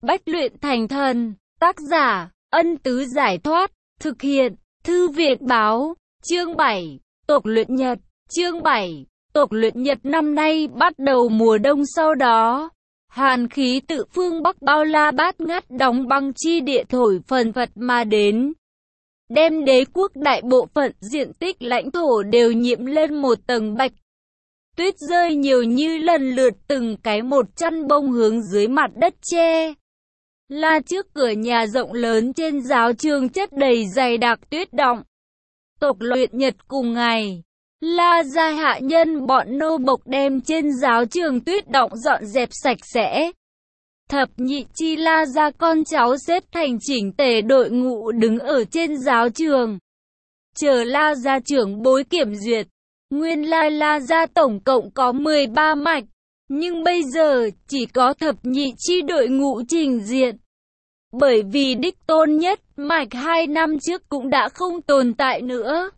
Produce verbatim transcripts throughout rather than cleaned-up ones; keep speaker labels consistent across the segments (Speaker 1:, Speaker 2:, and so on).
Speaker 1: Bách luyện thành thần. Tác giả, Ân Tứ Giải Thoát. Thực hiện, Thư Việt Báo. Chương bảy. Tộc luyện Nhật. Chương bảy. Tộc luyện Nhật năm nay bắt đầu mùa đông, sau đó hàn khí tự phương Bắc bao la bát ngát đóng băng chi địa thổi phần phật mà đến, đem đế quốc đại bộ phận diện tích lãnh thổ đều nhiễm lên một tầng bạch tuyết, rơi nhiều như lần lượt từng cái một chăn bông hướng dưới mặt đất che la trước cửa nhà rộng lớn trên giáo trường chất đầy dày đặc tuyết đọng. Tộc luyện Nhật cùng ngày, La gia hạ nhân bọn nô bộc đem trên giáo trường tuyết đọng dọn dẹp sạch sẽ. Thập nhị chi La gia con cháu xếp thành chỉnh tề đội ngũ đứng ở trên giáo trường, chờ La gia trưởng bối kiểm duyệt. Nguyên lai La gia tổng cộng có mười ba mạch, nhưng bây giờ chỉ có thập nhị chi đội ngũ trình diện. Bởi vì đích tôn nhất mạch hai năm trước cũng đã không tồn tại nữa.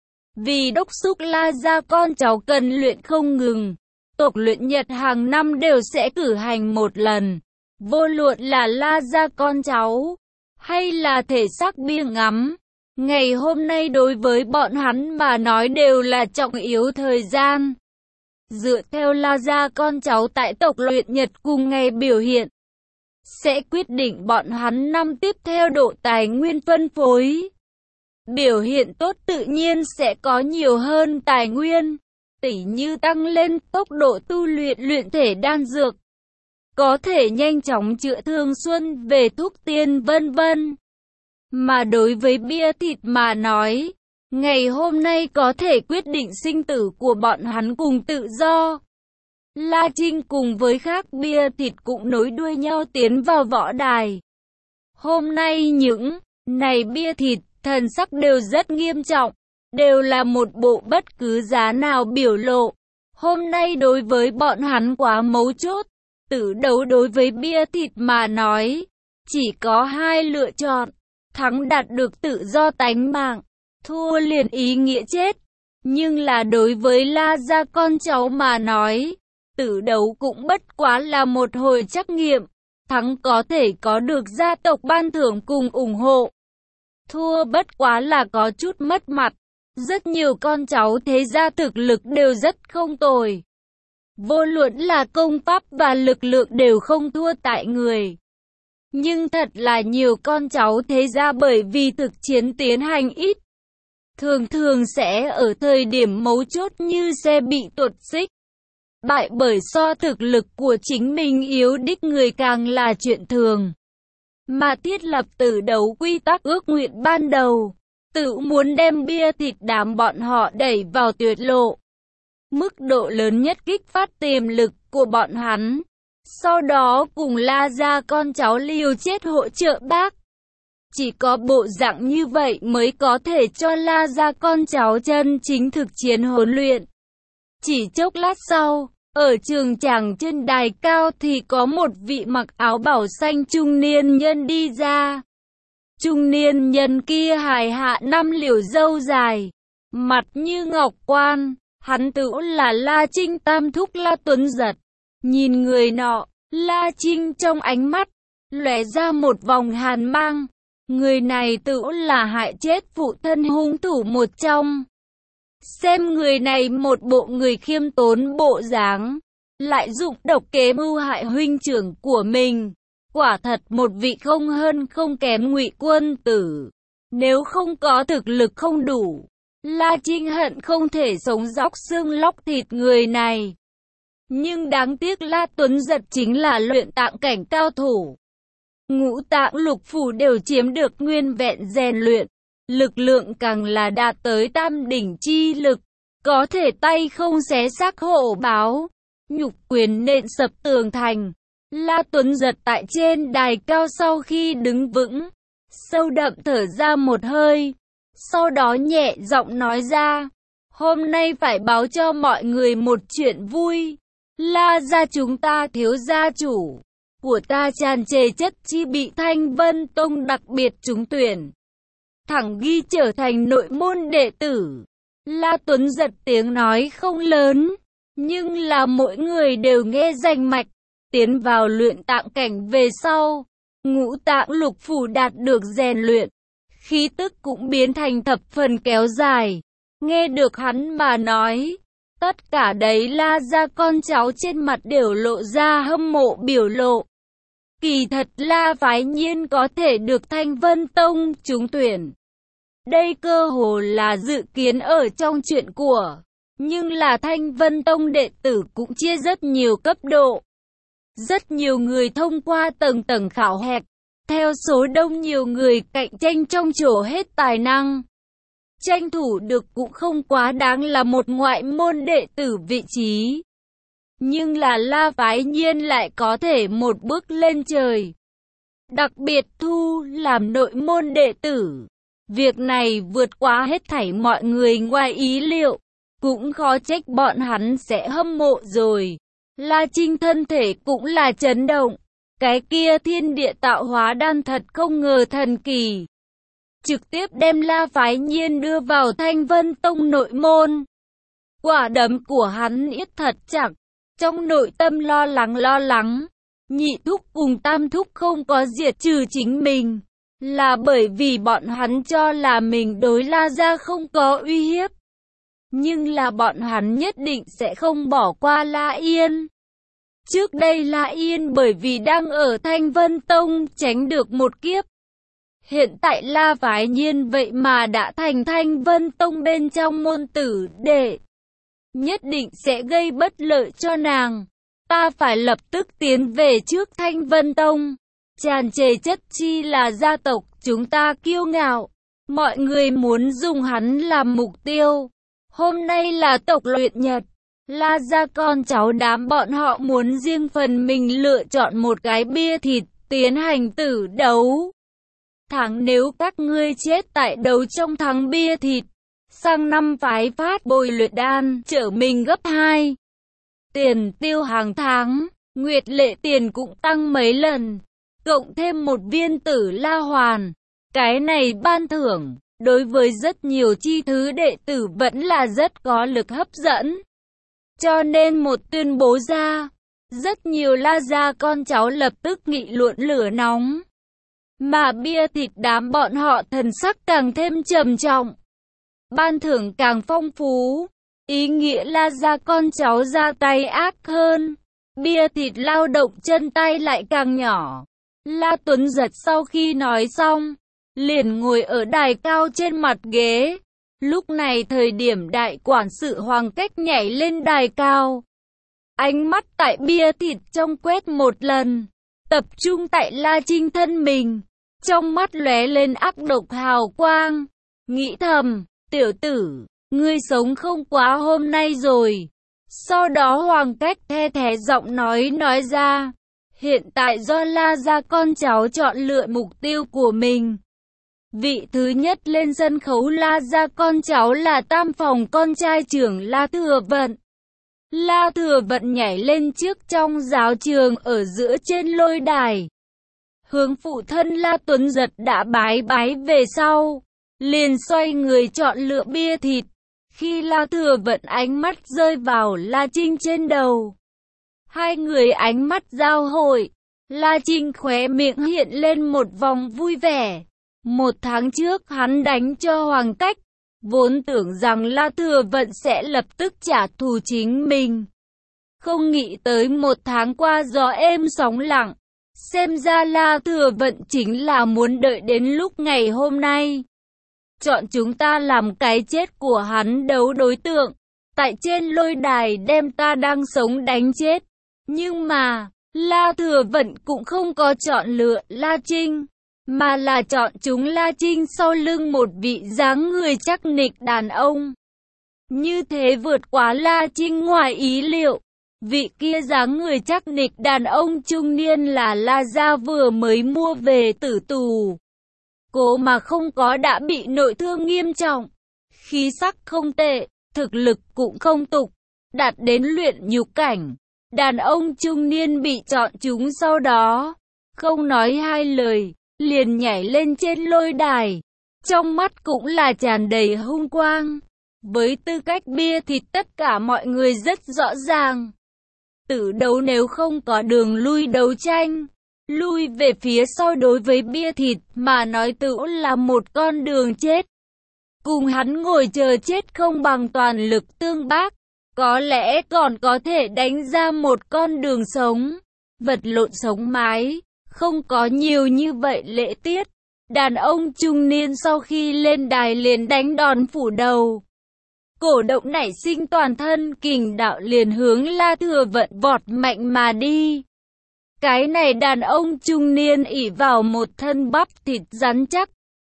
Speaker 1: Vì đốc thúc La gia con cháu cần luyện không ngừng, tộc luyện Nhật hàng năm đều sẽ cử hành một lần. Vô luận là La gia con cháu, hay là thể xác bia ngắm, ngày hôm nay đối với bọn hắn mà nói đều là trọng yếu thời gian. Dựa theo La gia con cháu tại tộc luyện Nhật cùng ngày biểu hiện, sẽ quyết định bọn hắn năm tiếp theo độ tài nguyên phân phối. Biểu hiện tốt tự nhiên sẽ có nhiều hơn tài nguyên, tỉ như tăng lên tốc độ tu luyện luyện thể đan dược, có thể nhanh chóng chữa thương xuân về thuốc tiên vân vân. Mà đối với bia thịt mà nói, ngày hôm nay có thể quyết định sinh tử của bọn hắn cùng tự do. La Trinh cùng với khác bia thịt cũng nối đuôi nhau tiến vào võ đài. Hôm nay những này bia thịt thần sắc đều rất nghiêm trọng, đều là một bộ bất cứ giá nào biểu lộ. Hôm nay đối với bọn hắn quá mấu chốt, tử đấu đối với bia thịt mà nói, chỉ có hai lựa chọn, thắng đạt được tự do tánh mạng, thua liền ý nghĩa chết. Nhưng là đối với La gia con cháu mà nói, tử đấu cũng bất quá là một hồi trắc nghiệm, thắng có thể có được gia tộc ban thưởng cùng ủng hộ. Thua bất quá là có chút mất mặt. Rất nhiều con cháu thế gia thực lực đều rất không tồi. Vô luận là công pháp và lực lượng đều không thua tại người. Nhưng thật là nhiều con cháu thế gia bởi vì thực chiến tiến hành ít, thường thường sẽ ở thời điểm mấu chốt như xe bị tuột xích, bại bởi so thực lực của chính mình yếu đích người càng là chuyện thường. Mà thiết lập tử đấu quy tắc ước nguyện ban đầu, tự muốn đem bia thịt đám bọn họ đẩy vào tuyệt lộ, mức độ lớn nhất kích phát tiềm lực của bọn hắn, sau đó cùng La gia con cháu liều chết hỗ trợ bác. Chỉ có bộ dạng như vậy mới có thể cho La gia con cháu chân chính thực chiến huấn luyện. Chỉ chốc lát sau, ở trường tràng trên đài cao thì có một vị mặc áo bảo xanh trung niên nhân đi ra. Trung niên nhân kia hài hạ năm liễu râu dài, mặt như ngọc quan, hắn tự là La Trinh tam thúc La Tuấn Giật. Nhìn người nọ, La Trinh trong ánh mắt lóe ra một vòng hàn mang. Người này tự là hại chết phụ thân hung thủ một trong. Xem người này một bộ người khiêm tốn bộ dáng, lại dụng độc kế mưu hại huynh trưởng của mình, quả thật một vị không hơn không kém Ngụy quân tử. Nếu không có thực lực không đủ, La Trinh hận không thể sống róc xương lóc thịt người này. Nhưng đáng tiếc La Tuấn Giật chính là luyện tạng cảnh cao thủ, ngũ tạng lục phủ đều chiếm được nguyên vẹn rèn luyện, lực lượng càng là đạt tới tam đỉnh chi lực, có thể tay không xé xác hổ báo, nhục quyền nện sập tường thành. La Tuấn Giật tại trên đài cao sau khi đứng vững, sâu đậm thở ra một hơi, sau đó nhẹ giọng nói ra, hôm nay phải báo cho mọi người một chuyện vui. La gia chúng ta thiếu gia chủ của ta tràn trề chất chi bị Thanh Vân Tông đặc biệt trúng tuyển, thẳng ghi trở thành nội môn đệ tử. La Tuấn Giật tiếng nói không lớn, nhưng là mỗi người đều nghe rành mạch. Tiến vào luyện tạng cảnh về sau, ngũ tạng lục phủ đạt được rèn luyện, khí tức cũng biến thành thập phần kéo dài. Nghe được hắn mà nói, tất cả đấy La gia con cháu trên mặt đều lộ ra hâm mộ biểu lộ. Kỳ thật La Phái Nhiên có thể được Thanh Vân Tông trúng tuyển. Đây cơ hồ là dự kiến ở trong chuyện của, nhưng là Thanh Vân Tông đệ tử cũng chia rất nhiều cấp độ. Rất nhiều người thông qua tầng tầng khảo hạch, theo số đông nhiều người cạnh tranh trong chỗ hết tài năng. Tranh thủ được cũng không quá đáng là một ngoại môn đệ tử vị trí. Nhưng là La Phái Nhiên lại có thể một bước lên trời. Đặc biệt thu làm nội môn đệ tử. Việc này vượt quá hết thảy mọi người ngoài ý liệu. Cũng khó trách bọn hắn sẽ hâm mộ rồi. La Trinh thân thể cũng là chấn động. Cái kia thiên địa tạo hóa đan thật không ngờ thần kỳ. Trực tiếp đem La Phái Nhiên đưa vào Thanh Vân Tông nội môn. Quả đấm của hắn ít thật chặt. Trong nội tâm lo lắng lo lắng. Nhị thúc cùng tam thúc không có diệt trừ chính mình. Là bởi vì bọn hắn cho là mình đối La gia không có uy hiếp. Nhưng là bọn hắn nhất định sẽ không bỏ qua La Yên. Trước đây La Yên bởi vì đang ở Thanh Vân Tông tránh được một kiếp. Hiện tại La Phái Nhiên vậy mà đã thành Thanh Vân Tông bên trong môn tử đệ. Nhất định sẽ gây bất lợi cho nàng. Ta phải lập tức tiến về trước Thanh Vân Tông. Tràn trề chất chi là gia tộc chúng ta kiêu ngạo. Mọi người muốn dùng hắn làm mục tiêu. Hôm nay là tộc luyện nhật. La gia con cháu đám bọn họ muốn riêng phần mình lựa chọn một cái bia thịt, tiến hành tử đấu. Thắng nếu các ngươi chết tại đấu trong thắng bia thịt, sang năm phái phát bồi luyện đan, trở mình gấp hai. Tiền tiêu hàng tháng, nguyệt lệ tiền cũng tăng mấy lần, cộng thêm một viên tử la hoàn. Cái này ban thưởng, đối với rất nhiều chi thứ đệ tử vẫn là rất có lực hấp dẫn. Cho nên một tuyên bố ra, rất nhiều La gia con cháu lập tức nghị luận lửa nóng. Mà bia thịt đám bọn họ thần sắc càng thêm trầm trọng. Ban thưởng càng phong phú, ý nghĩa La gia con cháu ra tay ác hơn. Bia thịt lao động chân tay lại càng nhỏ. La Tuấn Giật sau khi nói xong, liền ngồi ở đài cao trên mặt ghế. Lúc này thời điểm đại quản sự Hoàng Cách nhảy lên đài cao. Ánh mắt tại bia thịt trong quét một lần, tập trung tại La Trinh thân mình. Trong mắt lóe lên ác độc hào quang. Nghĩ thầm, tiểu tử, ngươi sống không quá hôm nay rồi. Sau đó Hoàng Cách the thé giọng nói nói ra. Hiện tại do La gia con cháu chọn lựa mục tiêu của mình. Vị thứ nhất lên sân khấu La gia con cháu là tam phòng con trai trưởng La Thừa Vận. La Thừa Vận nhảy lên trước trong giáo trường ở giữa trên lôi đài. Hướng phụ thân La Tuấn Giật đã bái bái về sau, liền xoay người chọn lựa bia thịt. Khi La Thừa Vận ánh mắt rơi vào La Trinh trên đầu, hai người ánh mắt giao hội. La Trinh khóe miệng hiện lên một vòng vui vẻ. Một tháng trước hắn đánh cho Hoàng Cách, vốn tưởng rằng La Thừa Vận sẽ lập tức trả thù chính mình. Không nghĩ tới một tháng qua gió êm sóng lặng. Xem ra La Thừa Vận chính là muốn đợi đến lúc ngày hôm nay. Chọn chúng ta làm cái chết của hắn đấu đối tượng. Tại trên lôi đài đem ta đang sống đánh chết. Nhưng mà, La Thừa Vận cũng không có chọn lựa La Trinh. Mà là chọn chúng La Trinh sau lưng một vị dáng người chắc nịch đàn ông. Như thế vượt quá La Trinh ngoài ý liệu. Vị kia dáng người chắc nịch đàn ông trung niên là La gia vừa mới mua về tử tù. Cố mà không có đã bị nội thương nghiêm trọng. Khí sắc không tệ, thực lực cũng không tục, đạt đến luyện nhục cảnh. Đàn ông trung niên bị chọn chúng sau đó, không nói hai lời, liền nhảy lên trên lôi đài. Trong mắt cũng là tràn đầy hung quang. Với tư cách bia thịt tất cả mọi người rất rõ ràng. Tử đấu nếu không có đường lui đấu tranh, lui về phía sau đối với bia thịt mà nói tự là một con đường chết. Cùng hắn ngồi chờ chết không bằng toàn lực tương bác, có lẽ còn có thể đánh ra một con đường sống. Vật lộn sống mái, không có nhiều như vậy lễ tiết. Đàn ông trung niên sau khi lên đài liền đánh đòn phủ đầu. Cổ động nảy sinh toàn thân kình đạo liền hướng La Thừa Vận vọt mạnh mà đi. Cái này đàn ông trung niên ỷ vào một thân bắp thịt rắn chắc.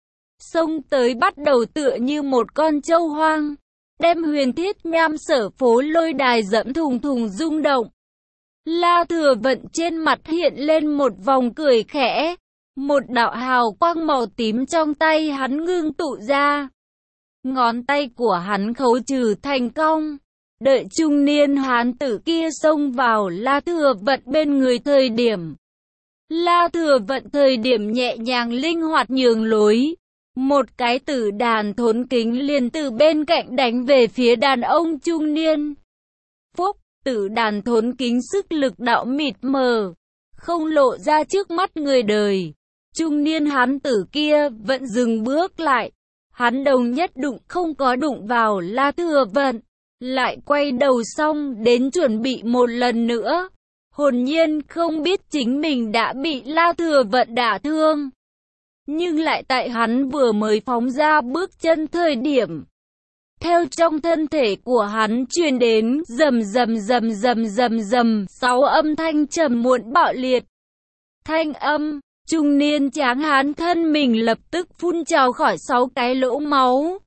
Speaker 1: Xông tới bắt đầu tựa như một con trâu hoang. Đem huyền thiết nham sở phố lôi đài dẫm thùng thùng rung động. La Thừa Vận trên mặt hiện lên một vòng cười khẽ. Một đạo hào quang màu tím trong tay hắn ngưng tụ ra. Ngón tay của hắn khấu trừ thành công. Đợi trung niên hán tử kia xông vào La Thừa Vận bên người thời điểm. La Thừa Vận thời điểm nhẹ nhàng linh hoạt nhường lối. Một cái tử đàn thốn kính liền từ bên cạnh đánh về phía đàn ông trung niên. Phúc, tử đàn thốn kính sức lực đạo mịt mờ, không lộ ra trước mắt người đời. Trung niên hán tử kia vẫn dừng bước lại. Hắn đồng nhất đụng không có đụng vào La Thừa Vận. Lại quay đầu xong đến chuẩn bị một lần nữa. Hồn nhiên không biết chính mình đã bị La Thừa Vận đả thương. Nhưng lại tại hắn vừa mới phóng ra bước chân thời điểm. Theo trong thân thể của hắn truyền đến rầm rầm rầm rầm rầm rầm sáu âm thanh trầm muộn bạo liệt. Thanh âm, trung niên tráng hán thân mình lập tức phun trào khỏi sáu cái lỗ máu.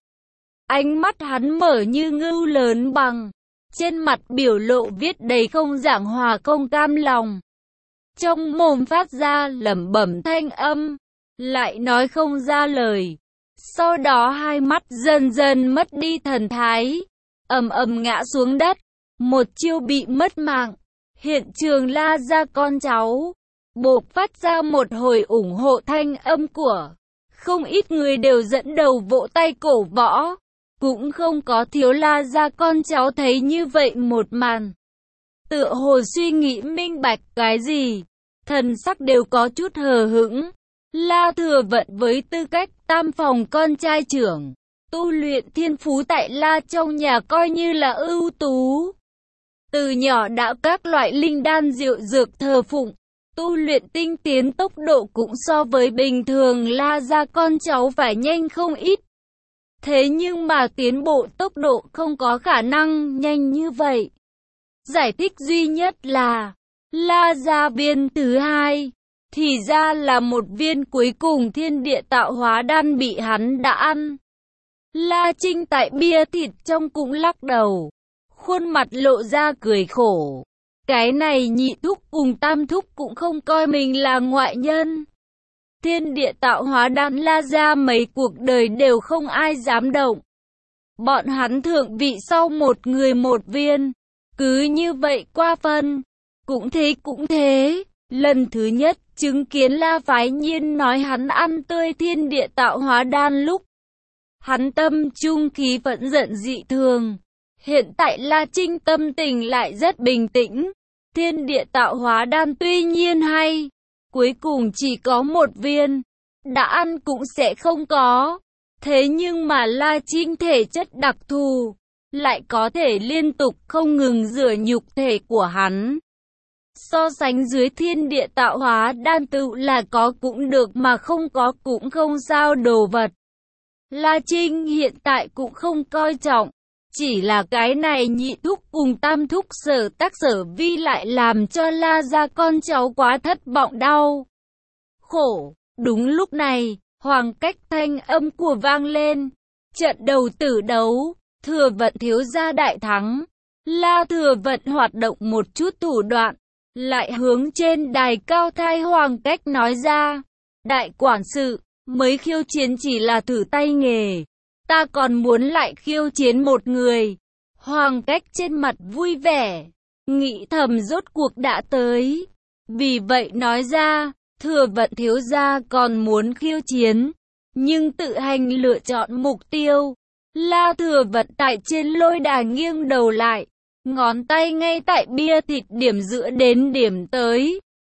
Speaker 1: Ánh mắt hắn mở như ngưu lớn bằng. Trên mặt biểu lộ viết đầy không giảng hòa không cam lòng. Trong mồm phát ra lẩm bẩm thanh âm. Lại nói không ra lời. Sau đó hai mắt dần dần mất đi thần thái. Ầm ầm ngã xuống đất. Một chiêu bị mất mạng. Hiện trường la ra con cháu. Bộc phát ra một hồi ủng hộ thanh âm của. Không ít người đều dẫn đầu vỗ tay cổ võ. Cũng không có thiếu la ra con cháu thấy như vậy một màn. Tựa hồ suy nghĩ minh bạch cái gì. Thần sắc đều có chút hờ hững. La Thừa Vận với tư cách tam phòng con trai trưởng. Tu luyện thiên phú tại La trong nhà coi như là ưu tú. Từ nhỏ đã các loại linh đan diệu dược thờ phụng. Tu luyện tinh tiến tốc độ cũng so với bình thường La ra con cháu phải nhanh không ít. Thế nhưng mà tiến bộ tốc độ không có khả năng nhanh như vậy. Giải thích duy nhất là La gia viên thứ hai, thì ra là một viên cuối cùng thiên địa tạo hóa đan bị hắn đã ăn. La Trinh tại bia thịt trong cũng lắc đầu, khuôn mặt lộ ra cười khổ. Cái này nhị thúc cùng tam thúc cũng không coi mình là ngoại nhân. Thiên địa tạo hóa đan La ra mấy cuộc đời đều không ai dám động. Bọn hắn thượng vị sau một người một viên. Cứ như vậy qua phân. Cũng thế cũng thế. Lần thứ nhất chứng kiến La Phái Nhiên nói hắn ăn tươi thiên địa tạo hóa đan lúc. Hắn tâm trung khí vẫn giận dị thường. Hiện tại La Trinh tâm tình lại rất bình tĩnh. Thiên địa tạo hóa đan tuy nhiên hay. Cuối cùng chỉ có một viên. Đã ăn cũng sẽ không có. Thế nhưng mà La Trinh thể chất đặc thù. Lại có thể liên tục không ngừng rửa nhục thể của hắn. So sánh dưới thiên địa tạo hóa đan tự là có cũng được mà không có cũng không sao đồ vật. La Trinh hiện tại cũng không coi trọng. Chỉ là cái này nhị thúc cùng tam thúc sở tác sở vi lại làm cho La ra con cháu quá thất vọng đau. Khổ, đúng lúc này, Hoàng Cách thanh âm của vang lên. Trận đầu tử đấu, Thừa Vận thiếu gia đại thắng. La Thừa Vận hoạt động một chút thủ đoạn, lại hướng trên đài cao thai Hoàng Cách nói ra. Đại quản sự, mới khiêu chiến chỉ là thử tay nghề. Ta còn muốn lại khiêu chiến một người. Hoàng Cách trên mặt vui vẻ, nghĩ thầm rốt cuộc đã tới. Vì vậy nói ra, Thừa Vận thiếu gia còn muốn khiêu chiến, nhưng tự hành lựa chọn mục tiêu. La Thừa Vận tại trên lôi đài nghiêng đầu lại, ngón tay ngay tại bia thịt điểm giữa đến điểm tới.